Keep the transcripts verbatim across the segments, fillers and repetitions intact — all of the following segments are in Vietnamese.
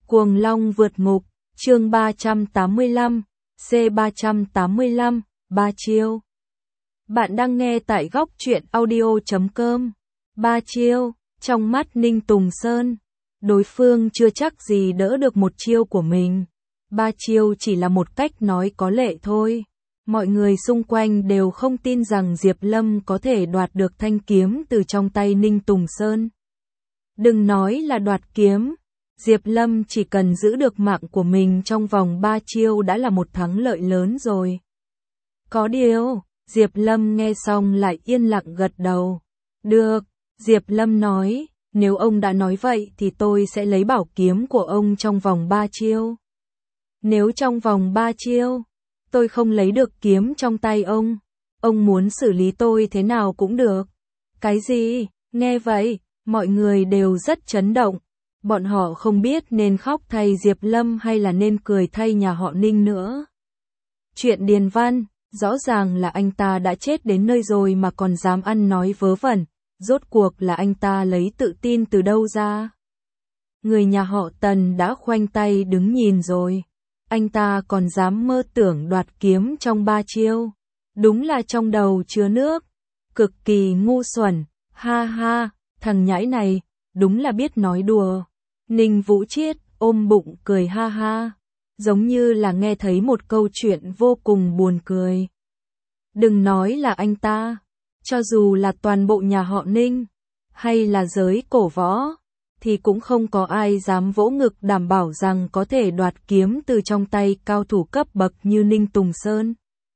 Cuồng Long vượt ngục, chương ba trăm tám mươi lăm, C ba trăm tám mươi lăm, Ba Chiêu. Bạn đang nghe tại góc truyện audio chấm com. Ba chiêu, trong mắt Ninh Tùng Sơn, đối phương chưa chắc gì đỡ được một chiêu của mình. Ba chiêu chỉ là một cách nói có lệ thôi. Mọi người xung quanh đều không tin rằng Diệp Lâm có thể đoạt được thanh kiếm từ trong tay Ninh Tùng Sơn. Đừng nói là đoạt kiếm, Diệp Lâm chỉ cần giữ được mạng của mình trong vòng ba chiêu đã là một thắng lợi lớn rồi. Có điều, Diệp Lâm nghe xong lại yên lặng gật đầu. Được, Diệp Lâm nói, nếu ông đã nói vậy thì tôi sẽ lấy bảo kiếm của ông trong vòng ba chiêu. Nếu trong vòng ba chiêu, tôi không lấy được kiếm trong tay ông, ông muốn xử lý tôi thế nào cũng được. Cái gì? Nghe vậy, mọi người đều rất chấn động. Bọn họ không biết nên khóc thay Diệp Lâm hay là nên cười thay nhà họ Ninh nữa. Chuyện Điền Văn, rõ ràng là anh ta đã chết đến nơi rồi mà còn dám ăn nói vớ vẩn, rốt cuộc là anh ta lấy tự tin từ đâu ra? Người nhà họ Tần đã khoanh tay đứng nhìn rồi, anh ta còn dám mơ tưởng đoạt kiếm trong ba chiêu, đúng là trong đầu chứa nước, cực kỳ ngu xuẩn, ha ha, thằng nhãi này, đúng là biết nói đùa. Ninh Vũ Chiết ôm bụng cười ha ha, giống như là nghe thấy một câu chuyện vô cùng buồn cười. Đừng nói là anh ta, cho dù là toàn bộ nhà họ Ninh, hay là giới cổ võ, thì cũng không có ai dám vỗ ngực đảm bảo rằng có thể đoạt kiếm từ trong tay cao thủ cấp bậc như Ninh Tùng Sơn.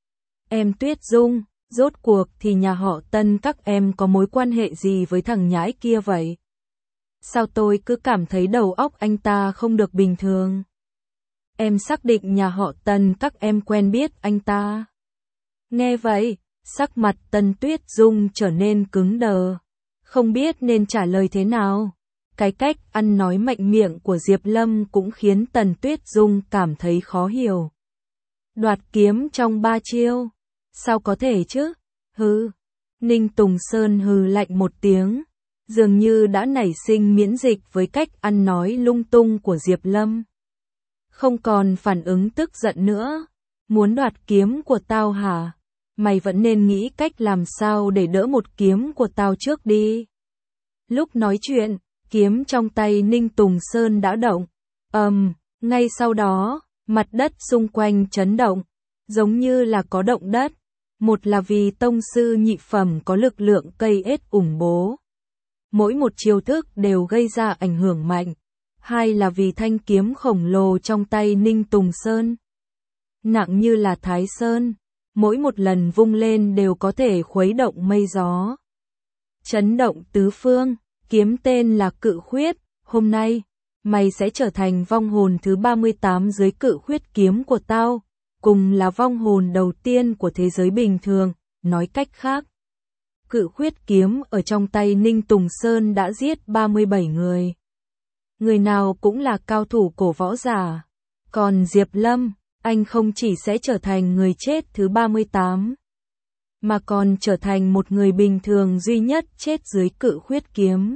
Em Tuyết Dung, rốt cuộc thì nhà họ Tân các em có mối quan hệ gì với thằng nhãi kia vậy? Sao tôi cứ cảm thấy đầu óc anh ta không được bình thường? Em xác định nhà họ Tần các em quen biết anh ta. Nghe vậy, sắc mặt Tân Tuyết Dung trở nên cứng đờ, không biết nên trả lời thế nào. Cái cách ăn nói mạnh miệng của Diệp Lâm cũng khiến Tần Tuyết Dung cảm thấy khó hiểu. Đoạt kiếm trong ba chiêu, sao có thể chứ? Hừ. Ninh Tùng Sơn hừ lạnh một tiếng, dường như đã nảy sinh miễn dịch với cách ăn nói lung tung của Diệp Lâm. Không còn phản ứng tức giận nữa. Muốn đoạt kiếm của tao hả? Mày vẫn nên nghĩ cách làm sao để đỡ một kiếm của tao trước đi. Lúc nói chuyện, kiếm trong tay Ninh Tùng Sơn đã động. Ầm, um, ngay sau đó, mặt đất xung quanh chấn động, giống như là có động đất. Một là vì tông sư nhị phẩm có lực lượng cây ết ủng bố. Mỗi một chiêu thức đều gây ra ảnh hưởng mạnh. Hai là vì thanh kiếm khổng lồ trong tay Ninh Tùng Sơn, nặng như là Thái Sơn, mỗi một lần vung lên đều có thể khuấy động mây gió. Chấn động tứ phương, kiếm tên là Cự Khuyết, hôm nay, mày sẽ trở thành vong hồn thứ ba mươi tám dưới Cự Khuyết kiếm của tao, cùng là vong hồn đầu tiên của thế giới bình thường, nói cách khác. Cự Khuyết kiếm ở trong tay Ninh Tùng Sơn đã giết ba mươi bảy người. Người nào cũng là cao thủ cổ võ giả. Còn Diệp Lâm, anh không chỉ sẽ trở thành người chết thứ ba mươi tám, mà còn trở thành một người bình thường duy nhất chết dưới Cự Khuyết kiếm.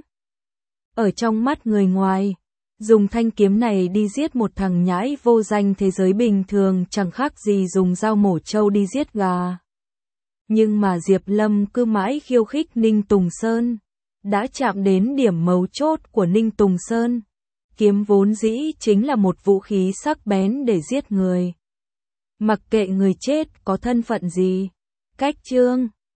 Ở trong mắt người ngoài, dùng thanh kiếm này đi giết một thằng nhãi vô danh thế giới bình thường chẳng khác gì dùng dao mổ trâu đi giết gà. Nhưng mà Diệp Lâm cứ mãi khiêu khích Ninh Tùng Sơn, đã chạm đến điểm mấu chốt của Ninh Tùng Sơn. Kiếm vốn dĩ chính là một vũ khí sắc bén để giết người. Mặc kệ người chết có thân phận gì. Cách chương